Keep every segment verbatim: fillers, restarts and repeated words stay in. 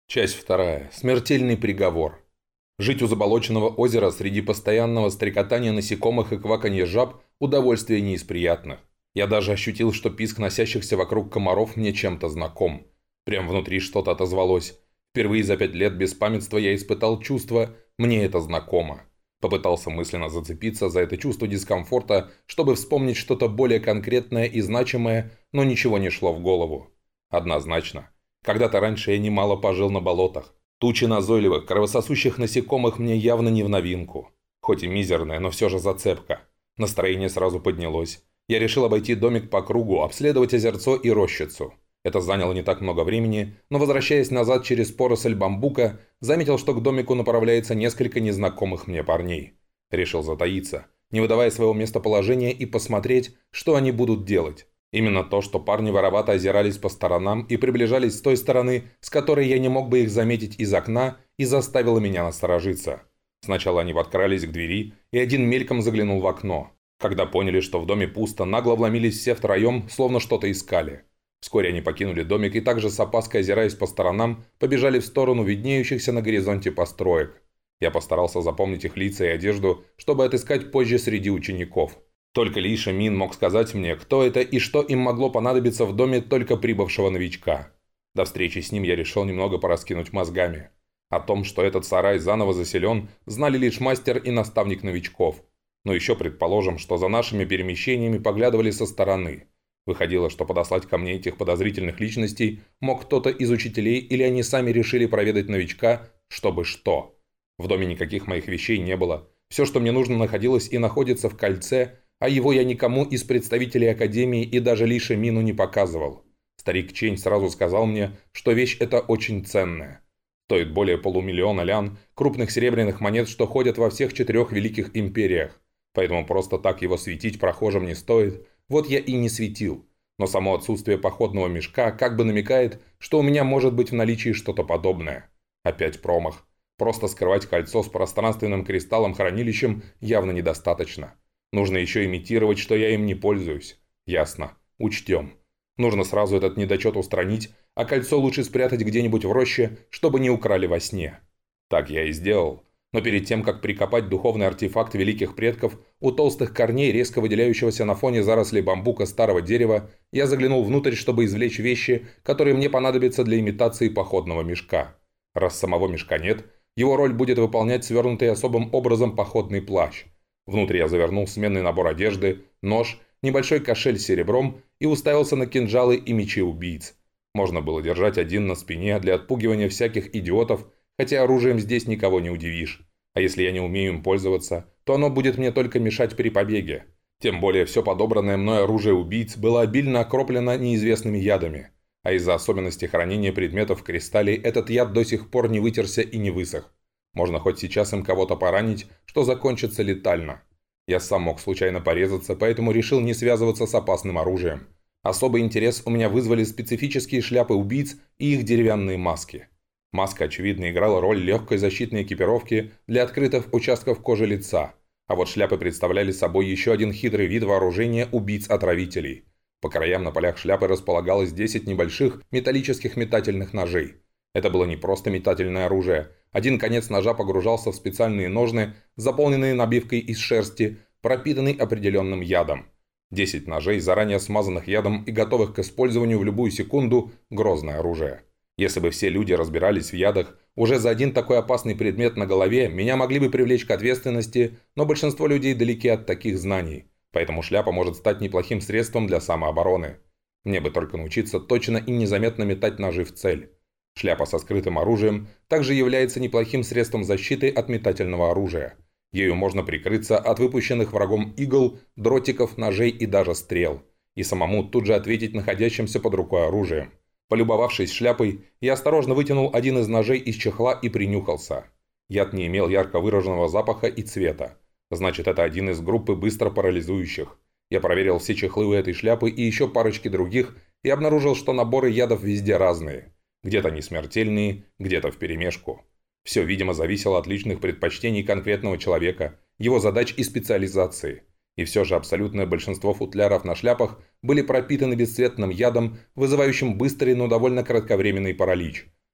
Часть вторая. Смертельный приговор. Жить у заболоченного озера среди постоянного стрекотания насекомых и кваканья жаб – удовольствие не из приятных. Я даже ощутил, что писк носящихся вокруг комаров мне чем-то знаком. Прям внутри что-то отозвалось. Впервые за пять лет беспамятства я испытал чувство «мне это знакомо». Попытался мысленно зацепиться за это чувство дискомфорта, чтобы вспомнить что-то более конкретное и значимое, но ничего не шло в голову. Однозначно. Когда-то раньше я немало пожил на болотах. Тучи назойливых, кровососущих насекомых мне явно не в новинку. Хоть и мизерная, но все же зацепка. Настроение сразу поднялось. Я решил обойти домик по кругу, обследовать озерцо и рощицу. Это заняло не так много времени, но возвращаясь назад через поросль бамбука, заметил, что к домику направляется несколько незнакомых мне парней. Решил затаиться, не выдавая своего местоположения, и посмотреть, что они будут делать. Именно то, что парни воровато озирались по сторонам и приближались с той стороны, с которой я не мог бы их заметить из окна, и заставило меня насторожиться. Сначала они подкрались к двери, и один мельком заглянул в окно. Когда поняли, что в доме пусто, нагло вломились все втроем, словно что-то искали. Вскоре они покинули домик и также с опаской озираясь по сторонам, побежали в сторону виднеющихся на горизонте построек. Я постарался запомнить их лица и одежду, чтобы отыскать позже среди учеников. Только Ли Шимин мог сказать мне, кто это и что им могло понадобиться в доме только прибывшего новичка. До встречи с ним я решил немного пораскинуть мозгами. О том, что этот сарай заново заселен, знали лишь мастер и наставник новичков. Но еще предположим, что за нашими перемещениями поглядывали со стороны. Выходило, что подослать ко мне этих подозрительных личностей мог кто-то из учителей, или они сами решили проведать новичка, чтобы что. В доме никаких моих вещей не было. Все, что мне нужно, находилось и находится в кольце, а его я никому из представителей Академии и даже Ли Шимину не показывал. Старик Чень сразу сказал мне, что вещь эта очень ценная. Стоит более полумиллиона лян, крупных серебряных монет, что ходят во всех четырех великих империях. Поэтому просто так его светить прохожим не стоит. Вот я и не светил. Но само отсутствие походного мешка как бы намекает, что у меня может быть в наличии что-то подобное. Опять промах. Просто скрывать кольцо с пространственным кристаллом-хранилищем явно недостаточно. Нужно еще имитировать, что я им не пользуюсь. Ясно. Учтем. Нужно сразу этот недочет устранить, а кольцо лучше спрятать где-нибудь в роще, чтобы не украли во сне. Так я и сделал. Но перед тем, как прикопать духовный артефакт великих предков, у толстых корней, резко выделяющегося на фоне зарослей бамбука старого дерева, я заглянул внутрь, чтобы извлечь вещи, которые мне понадобятся для имитации походного мешка. Раз самого мешка нет, его роль будет выполнять свернутый особым образом походный плащ. Внутрь я завернул сменный набор одежды, нож, небольшой кошель с серебром и уставился на кинжалы и мечи убийц. Можно было держать один на спине для отпугивания всяких идиотов, хотя оружием здесь никого не удивишь. А если я не умею им пользоваться, то оно будет мне только мешать при побеге. Тем более все подобранное мной оружие убийц было обильно окроплено неизвестными ядами. А из-за особенностей хранения предметов в кристалле этот яд до сих пор не вытерся и не высох. Можно хоть сейчас им кого-то поранить, что закончится летально. Я сам мог случайно порезаться, поэтому решил не связываться с опасным оружием. Особый интерес у меня вызвали специфические шляпы убийц и их деревянные маски. Маска, очевидно, играла роль легкой защитной экипировки для открытых участков кожи лица, а вот шляпы представляли собой еще один хитрый вид вооружения убийц-отравителей. По краям на полях шляпы располагалось десять небольших металлических метательных ножей. Это было не просто метательное оружие. Один конец ножа погружался в специальные ножны, заполненные набивкой из шерсти, пропитанной определенным ядом. Десять ножей, заранее смазанных ядом и готовых к использованию в любую секунду – грозное оружие. Если бы все люди разбирались в ядах, уже за один такой опасный предмет на голове меня могли бы привлечь к ответственности, но большинство людей далеки от таких знаний, поэтому шляпа может стать неплохим средством для самообороны. Мне бы только научиться точно и незаметно метать ножи в цель. Шляпа со скрытым оружием также является неплохим средством защиты от метательного оружия. Ею можно прикрыться от выпущенных врагом игл, дротиков, ножей и даже стрел, и самому тут же ответить находящимся под рукой оружием. Полюбовавшись шляпой, я осторожно вытянул один из ножей из чехла и принюхался. Яд не имел ярко выраженного запаха и цвета. Значит, это один из группы быстро парализующих. Я проверил все чехлы у этой шляпы и еще парочки других и обнаружил, что наборы ядов везде разные. Где-то они смертельные, где-то вперемешку. Все, видимо, зависело от личных предпочтений конкретного человека, его задач и специализации. И все же абсолютное большинство футляров на шляпах были пропитаны бесцветным ядом, вызывающим быстрый, но довольно кратковременный паралич.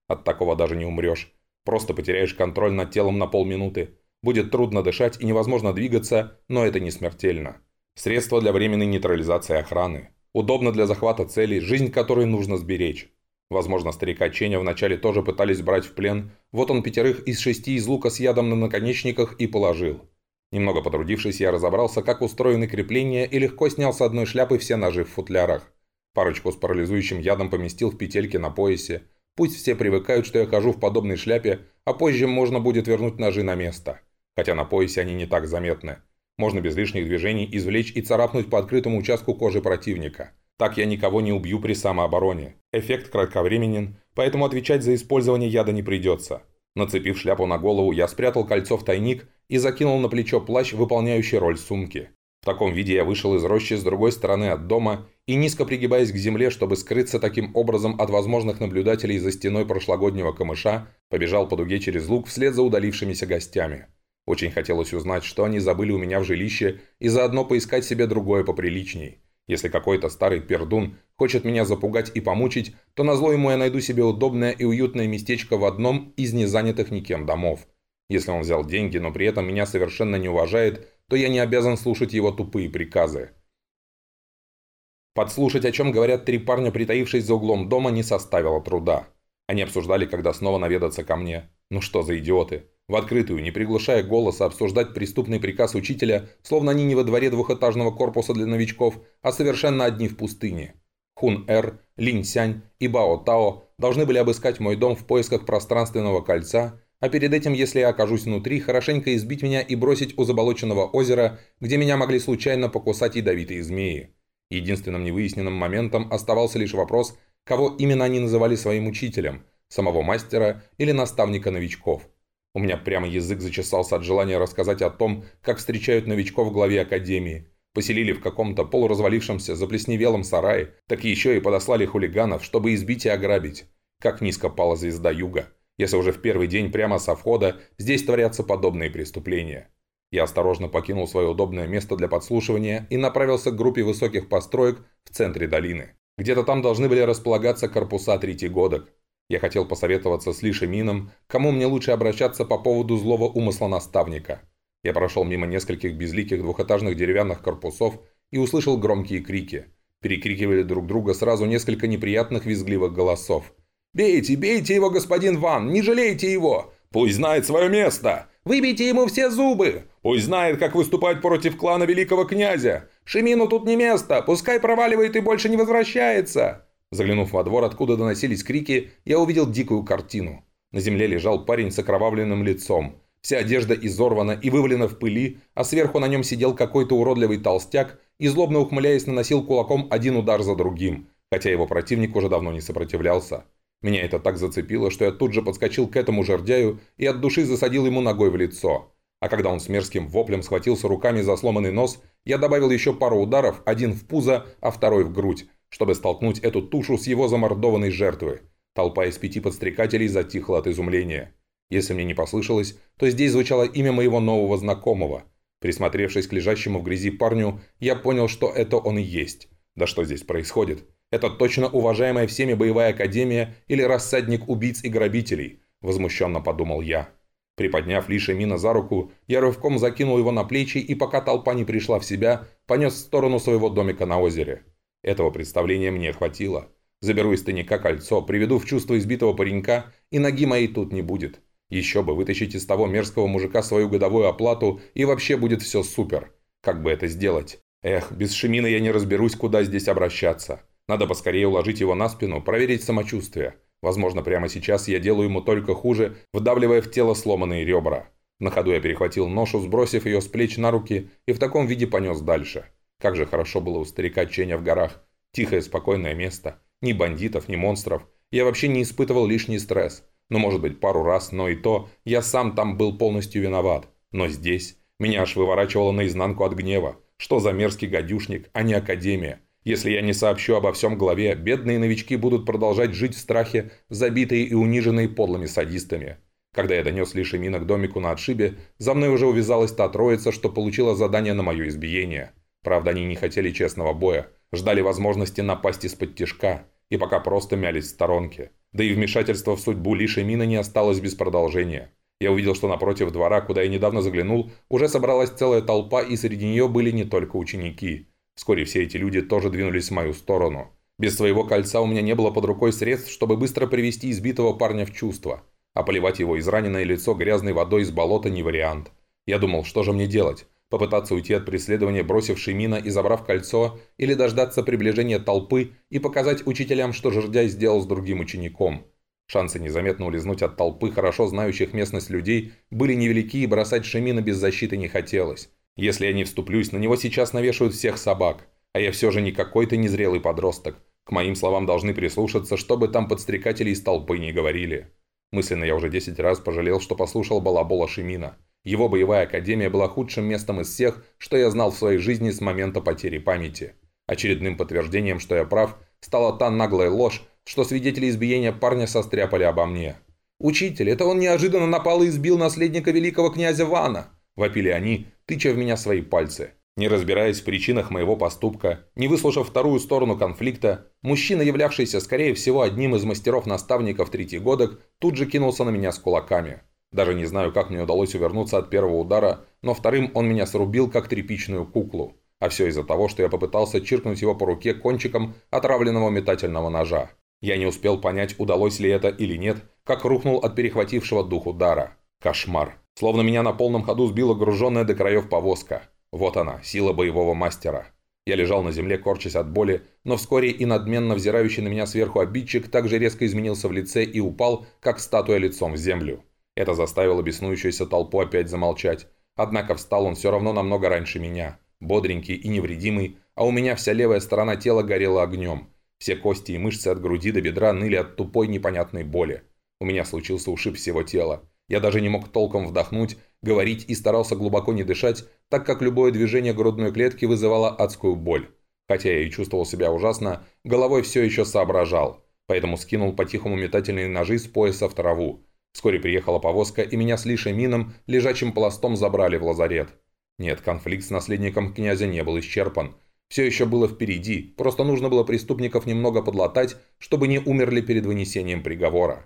От такого даже не умрешь. Просто потеряешь контроль над телом на полминуты. Будет трудно дышать и невозможно двигаться, но это не смертельно. Средство для временной нейтрализации охраны. Удобно для захвата целей, жизнь которой нужно сберечь. Возможно, старика Ченя вначале тоже пытались брать в плен, вот он пятерых из шести из лука с ядом на наконечниках и положил. Немного потрудившись, я разобрался, как устроены крепления, и легко снял с одной шляпы все ножи в футлярах. Парочку с парализующим ядом поместил в петельки на поясе. Пусть все привыкают, что я хожу в подобной шляпе, а позже можно будет вернуть ножи на место. Хотя на поясе они не так заметны. Можно без лишних движений извлечь и царапнуть по открытому участку кожи противника. Так я никого не убью при самообороне. Эффект кратковременен, поэтому отвечать за использование яда не придется. Нацепив шляпу на голову, я спрятал кольцо в тайник и закинул на плечо плащ, выполняющий роль сумки. В таком виде я вышел из рощи с другой стороны от дома и, низко пригибаясь к земле, чтобы скрыться таким образом от возможных наблюдателей за стеной прошлогоднего камыша, побежал по дуге через луг вслед за удалившимися гостями. Очень хотелось узнать, что они забыли у меня в жилище, и заодно поискать себе другое поприличней. Если какой-то старый пердун хочет меня запугать и помучить, то назло ему я найду себе удобное и уютное местечко в одном из незанятых никем домов. Если он взял деньги, но при этом меня совершенно не уважает, то я не обязан слушать его тупые приказы. Подслушать, о чем говорят три парня, притаившись за углом дома, не составило труда. Они обсуждали, когда снова наведаться ко мне. Ну что за идиоты? В открытую, не приглушая голоса, обсуждать преступный приказ учителя, словно они не во дворе двухэтажного корпуса для новичков, а совершенно одни в пустыне. Хун-Эр, Линь-Сянь и Бао-Тао должны были обыскать мой дом в поисках пространственного кольца, а перед этим, если я окажусь внутри, хорошенько избить меня и бросить у заболоченного озера, где меня могли случайно покусать ядовитые змеи. Единственным невыясненным моментом оставался лишь вопрос, кого именно они называли своим учителем – самого мастера или наставника новичков. У меня прямо язык зачесался от желания рассказать о том, как встречают новичков в главе академии. Поселили в каком-то полуразвалившемся заплесневелом сарае, так еще и подослали хулиганов, чтобы избить и ограбить. Как низко пала звезда юга, если уже в первый день прямо со входа здесь творятся подобные преступления. Я осторожно покинул свое удобное место для подслушивания и направился к группе высоких построек в центре долины. Где-то там должны были располагаться корпуса третьегодок. Я хотел посоветоваться с Ли Шимином, кому мне лучше обращаться по поводу злого умысла наставника. Я прошел мимо нескольких безликих двухэтажных деревянных корпусов и услышал громкие крики. Перекрикивали друг друга сразу несколько неприятных визгливых голосов. «Бейте, бейте его, господин Ван! Не жалейте его! Пусть знает свое место! Выбейте ему все зубы! Пусть знает, как выступать против клана великого князя! Шимину тут не место! Пускай проваливает и больше не возвращается!» Заглянув во двор, откуда доносились крики, я увидел дикую картину. На земле лежал парень с окровавленным лицом. Вся одежда изорвана и вывалена в пыли, а сверху на нем сидел какой-то уродливый толстяк и, злобно ухмыляясь, наносил кулаком один удар за другим, хотя его противник уже давно не сопротивлялся. Меня это так зацепило, что я тут же подскочил к этому жердяю и от души засадил ему ногой в лицо. А когда он с мерзким воплем схватился руками за сломанный нос, я добавил еще пару ударов, один в пузо, а второй в грудь, чтобы столкнуть эту тушу с его замордованной жертвы. Толпа из пяти подстрекателей затихла от изумления. Если мне не послышалось, то здесь звучало имя моего нового знакомого. Присмотревшись к лежащему в грязи парню, я понял, что это он и есть. Да что здесь происходит? Это точно уважаемая всеми боевая академия или рассадник убийц и грабителей, возмущенно подумал я. Приподняв Ли Шимина за руку, я рывком закинул его на плечи и, пока толпа не пришла в себя, понес в сторону своего домика на озере. Этого представления мне хватило. Заберу из тайника кольцо, приведу в чувство избитого паренька, и ноги моей тут не будет. Еще бы вытащить из того мерзкого мужика свою годовую оплату, и вообще будет все супер. Как бы это сделать? Эх, без Шимина я не разберусь, куда здесь обращаться. Надо поскорее уложить его на спину, проверить самочувствие. Возможно, прямо сейчас я делаю ему только хуже, вдавливая в тело сломанные ребра. На ходу я перехватил ношу, сбросив ее с плеч на руки, и в таком виде понес дальше. Как же хорошо было у старика Ченя в горах. Тихое, спокойное место. Ни бандитов, ни монстров. Я вообще не испытывал лишний стресс. Ну, может быть, пару раз, но и то я сам там был полностью виноват. Но здесь меня аж выворачивало наизнанку от гнева. Что за мерзкий гадюшник, а не академия? Если я не сообщу обо всем главе, бедные новички будут продолжать жить в страхе, забитые и униженные подлыми садистами. Когда я донес Ли Шимина к домику на отшибе, за мной уже увязалась та троица, что получила задание на мое избиение. Правда, они не хотели честного боя, ждали возможности напасть из-под тишка и пока просто мялись в сторонке. Да и вмешательство в судьбу Ли Шимина не осталось без продолжения. Я увидел, что напротив двора, куда я недавно заглянул, уже собралась целая толпа, и среди нее были не только ученики. Вскоре все эти люди тоже двинулись в мою сторону. Без своего кольца у меня не было под рукой средств, чтобы быстро привести избитого парня в чувство. А поливать его израненное лицо грязной водой из болота не вариант. Я думал, что же мне делать? Попытаться уйти от преследования, бросив Шимина и забрав кольцо, или дождаться приближения толпы и показать учителям, что жердяй сделал с другим учеником. Шансы незаметно улизнуть от толпы хорошо знающих местность людей были невелики, и бросать Шимина без защиты не хотелось. Если я не вступлюсь, на него сейчас навешают всех собак. А я все же не какой-то незрелый подросток. К моим словам должны прислушаться, чтобы там подстрекатели из толпы не говорили. Мысленно я уже десять раз пожалел, что послушал балабола Шимина. Его боевая академия была худшим местом из всех, что я знал в своей жизни с момента потери памяти. Очередным подтверждением, что я прав, стала та наглая ложь, что свидетели избиения парня состряпали обо мне. «Учитель, это он неожиданно напал и избил наследника великого князя Вана!» – вопили они, тыча в меня свои пальцы. Не разбираясь в причинах моего поступка, не выслушав вторую сторону конфликта, мужчина, являвшийся, скорее всего, одним из мастеров-наставников третьегодок, тут же кинулся на меня с кулаками. Даже не знаю, как мне удалось увернуться от первого удара, но вторым он меня срубил, как тряпичную куклу. А все из-за того, что я попытался чиркнуть его по руке кончиком отравленного метательного ножа. Я не успел понять, удалось ли это или нет, как рухнул от перехватившего дух удара. Кошмар. Словно меня на полном ходу сбила груженная до краев повозка. Вот она, сила боевого мастера. Я лежал на земле, корчась от боли, но вскоре и надменно взирающий на меня сверху обидчик также резко изменился в лице и упал, как статуя лицом в землю. Это заставило беснующуюся толпу опять замолчать. Однако встал он все равно намного раньше меня. Бодренький и невредимый, а у меня вся левая сторона тела горела огнем. Все кости и мышцы от груди до бедра ныли от тупой непонятной боли. У меня случился ушиб всего тела. Я даже не мог толком вдохнуть, говорить и старался глубоко не дышать, так как любое движение грудной клетки вызывало адскую боль. Хотя я и чувствовал себя ужасно, головой все еще соображал. Поэтому скинул по-тихому метательные ножи с пояса в траву. Вскоре приехала повозка, и меня с Ли Шимином лежачим пластом забрали в лазарет. Нет, конфликт с наследником князя не был исчерпан. Все еще было впереди, просто нужно было преступников немного подлатать, чтобы не умерли перед вынесением приговора.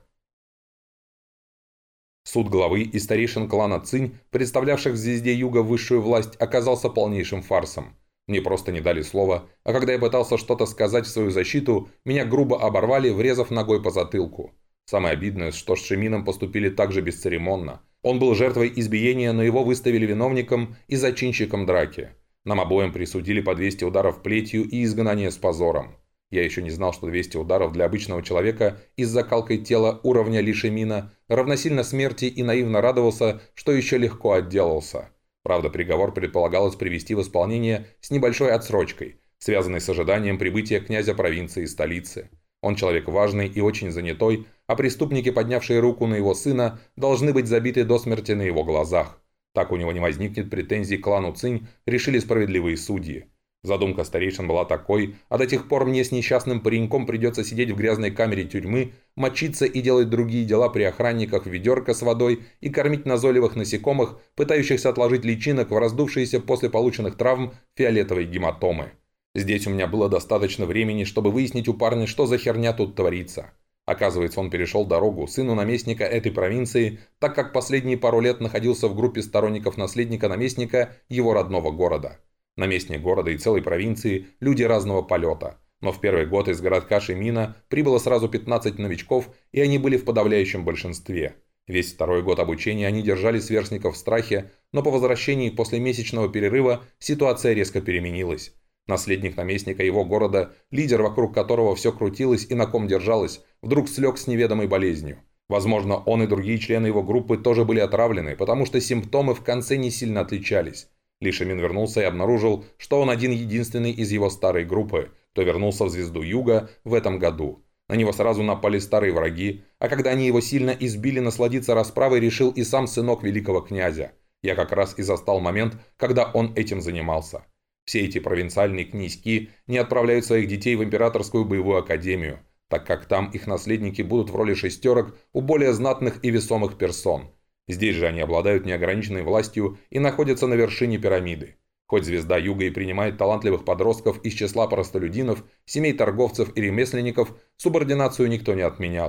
Суд главы и старейшин клана Цинь, представлявших в Звезде Юга высшую власть, оказался полнейшим фарсом. Мне просто не дали слова, а когда я пытался что-то сказать в свою защиту, меня грубо оборвали, врезав ногой по затылку. Самое обидное, что с Шимином поступили так же бесцеремонно. Он был жертвой избиения, но его выставили виновником и зачинщиком драки. Нам обоим присудили по двести ударов плетью и изгнание с позором. Я еще не знал, что двести ударов для обычного человека и с закалкой тела уровня Ли Шимина равносильно смерти, и наивно радовался, что еще легко отделался. Правда, приговор предполагалось привести в исполнение с небольшой отсрочкой, связанной с ожиданием прибытия князя провинции и столицы. Он человек важный и очень занятой, а преступники, поднявшие руку на его сына, должны быть забиты до смерти на его глазах. Так у него не возникнет претензий к клану Цинь, решили справедливые судьи. Задумка старейшин была такой, а до тех пор мне с несчастным пареньком придется сидеть в грязной камере тюрьмы, мочиться и делать другие дела при охранниках в ведерко с водой и кормить назойливых насекомых, пытающихся отложить личинок в раздувшиеся после полученных травм фиолетовые гематомы. Здесь у меня было достаточно времени, чтобы выяснить у парня, что за херня тут творится. Оказывается, он перешел дорогу сыну наместника этой провинции, так как последние пару лет находился в группе сторонников наследника-наместника его родного города. Наместник города и целой провинции – люди разного полета. Но в первый год из городка Шимина прибыло сразу пятнадцать новичков, и они были в подавляющем большинстве. Весь второй год обучения они держали сверстников в страхе, но по возвращении после месячного перерыва ситуация резко переменилась. Наследник наместника его города, лидер, вокруг которого все крутилось и на ком держалось, вдруг слег с неведомой болезнью. Возможно, он и другие члены его группы тоже были отравлены, потому что симптомы в конце не сильно отличались. Ли Шимин вернулся и обнаружил, что он один-единственный из его старой группы, кто вернулся в Звезду Юга в этом году. На него сразу напали старые враги, а когда они его сильно избили, насладиться расправой решил и сам сынок великого князя. Я как раз и застал момент, когда он этим занимался. Все эти провинциальные князьки не отправляют своих детей в императорскую боевую академию, так как там их наследники будут в роли шестерок у более знатных и весомых персон. Здесь же они обладают неограниченной властью и находятся на вершине пирамиды. Хоть Звезда Юга и принимает талантливых подростков из числа простолюдинов, семей торговцев и ремесленников, субординацию никто не отменял.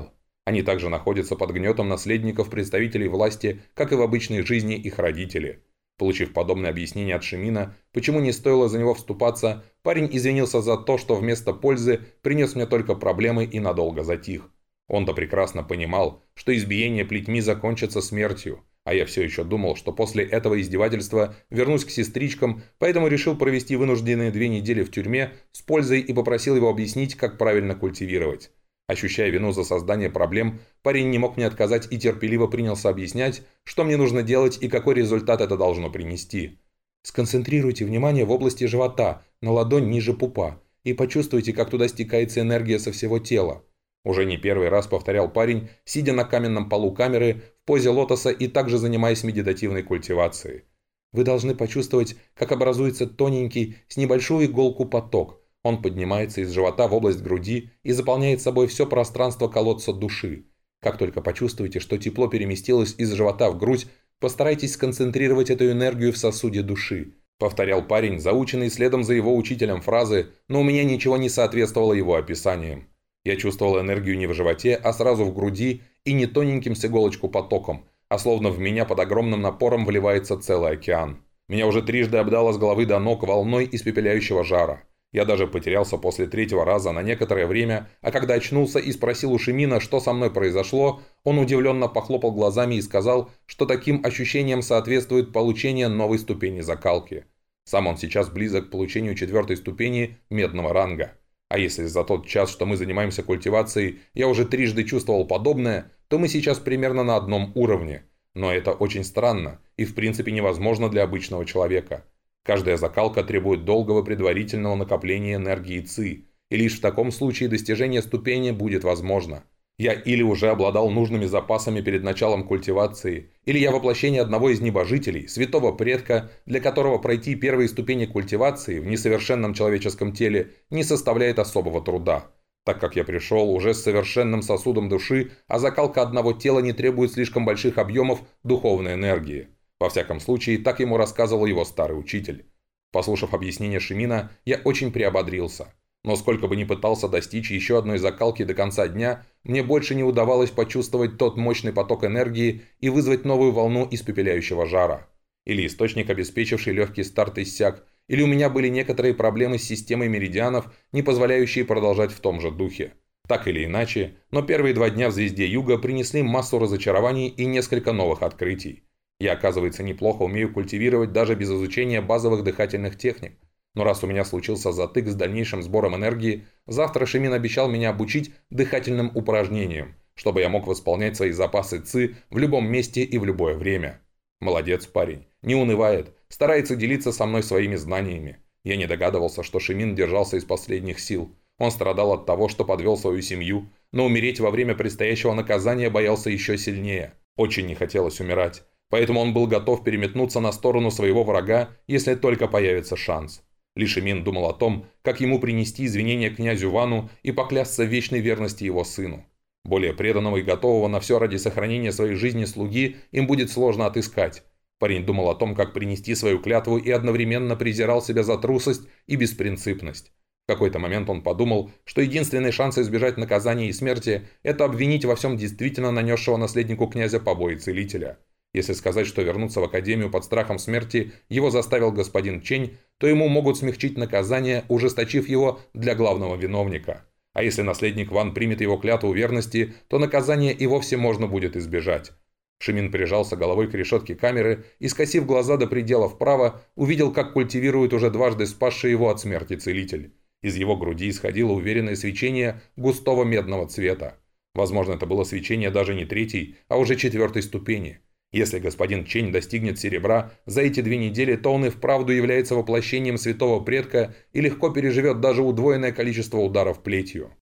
Они также находятся под гнетом наследников представителей власти, как и в обычной жизни их родители. Получив подобное объяснение от Шимина, почему не стоило за него вступаться, парень извинился за то, что вместо пользы принес мне только проблемы и надолго затих. Он-то прекрасно понимал, что избиение плетьми закончится смертью, а я все еще думал, что после этого издевательства вернусь к сестричкам, поэтому решил провести вынужденные две недели в тюрьме с пользой и попросил его объяснить, как правильно культивировать. Ощущая вину за создание проблем, парень не мог мне отказать и терпеливо принялся объяснять, что мне нужно делать и какой результат это должно принести. Сконцентрируйте внимание в области живота, на ладонь ниже пупа, и почувствуйте, как туда стекается энергия со всего тела. Уже не первый раз повторял парень, сидя на каменном полу камеры, в позе лотоса и также занимаясь медитативной культивацией. Вы должны почувствовать, как образуется тоненький, с небольшую иголку поток. Он поднимается из живота в область груди и заполняет собой все пространство колодца души. Как только почувствуете, что тепло переместилось из живота в грудь, постарайтесь сконцентрировать эту энергию в сосуде души. Повторял парень, заученный следом за его учителем фразы, но у меня ничего не соответствовало его описаниям. Я чувствовал энергию не в животе, а сразу в груди и не тоненьким с иголочку потоком, а словно в меня под огромным напором вливается целый океан. Меня уже трижды обдало с головы до ног волной испепеляющего жара. Я даже потерялся после третьего раза на некоторое время, а когда очнулся и спросил у Шимина, что со мной произошло, он удивленно похлопал глазами и сказал, что таким ощущениям соответствует получение новой ступени закалки. Сам он сейчас близок к получению четвертой ступени медного ранга. А если за тот час, что мы занимаемся культивацией, я уже трижды чувствовал подобное, то мы сейчас примерно на одном уровне. Но это очень странно и в принципе невозможно для обычного человека. Каждая закалка требует долгого предварительного накопления энергии ци, и лишь в таком случае достижение ступени будет возможно. Я или уже обладал нужными запасами перед началом культивации, или я воплощение одного из небожителей, святого предка, для которого пройти первые ступени культивации в несовершенном человеческом теле не составляет особого труда, так как я пришел уже с совершенным сосудом души, а закалка одного тела не требует слишком больших объемов духовной энергии. Во всяком случае, так ему рассказывал его старый учитель. Послушав объяснение Шимина, я очень приободрился. Но сколько бы ни пытался достичь еще одной закалки до конца дня, мне больше не удавалось почувствовать тот мощный поток энергии и вызвать новую волну испепеляющего жара. Или источник, обеспечивший легкий старт, иссяк, или у меня были некоторые проблемы с системой меридианов, не позволяющие продолжать в том же духе. Так или иначе, но первые два дня в Звезде Юга принесли массу разочарований и несколько новых открытий. Я, оказывается, неплохо умею культивировать даже без изучения базовых дыхательных техник. Но раз у меня случился затык с дальнейшим сбором энергии, завтра Шимин обещал меня обучить дыхательным упражнениям, чтобы я мог восполнять свои запасы ци в любом месте и в любое время. Молодец парень, не унывает, старается делиться со мной своими знаниями. Я не догадывался, что Шимин держался из последних сил. Он страдал от того, что подвел свою семью, но умереть во время предстоящего наказания боялся еще сильнее. Очень не хотелось умирать, поэтому он был готов переметнуться на сторону своего врага, если только появится шанс. Ли Шимин думал о том, как ему принести извинения князю Вану и поклясться в вечной верности его сыну. Более преданного и готового на все ради сохранения своей жизни слуги им будет сложно отыскать. Парень думал о том, как принести свою клятву, и одновременно презирал себя за трусость и беспринципность. В какой-то момент он подумал, что единственный шанс избежать наказания и смерти – это обвинить во всем действительно нанесшего наследнику князя побои целителя. Если сказать, что вернуться в академию под страхом смерти его заставил господин Чень, то ему могут смягчить наказание, ужесточив его для главного виновника. А если наследник Ван примет его клятву верности, то наказание и вовсе можно будет избежать. Шимин прижался головой к решетке камеры и, скосив глаза до предела вправо, увидел, как культивирует уже дважды спасший его от смерти целитель. Из его груди исходило уверенное свечение густого медного цвета. Возможно, это было свечение даже не третьей, а уже четвертой ступени. Если господин Чень достигнет серебра за эти две недели, то он и вправду является воплощением святого предка и легко переживет даже удвоенное количество ударов плетью.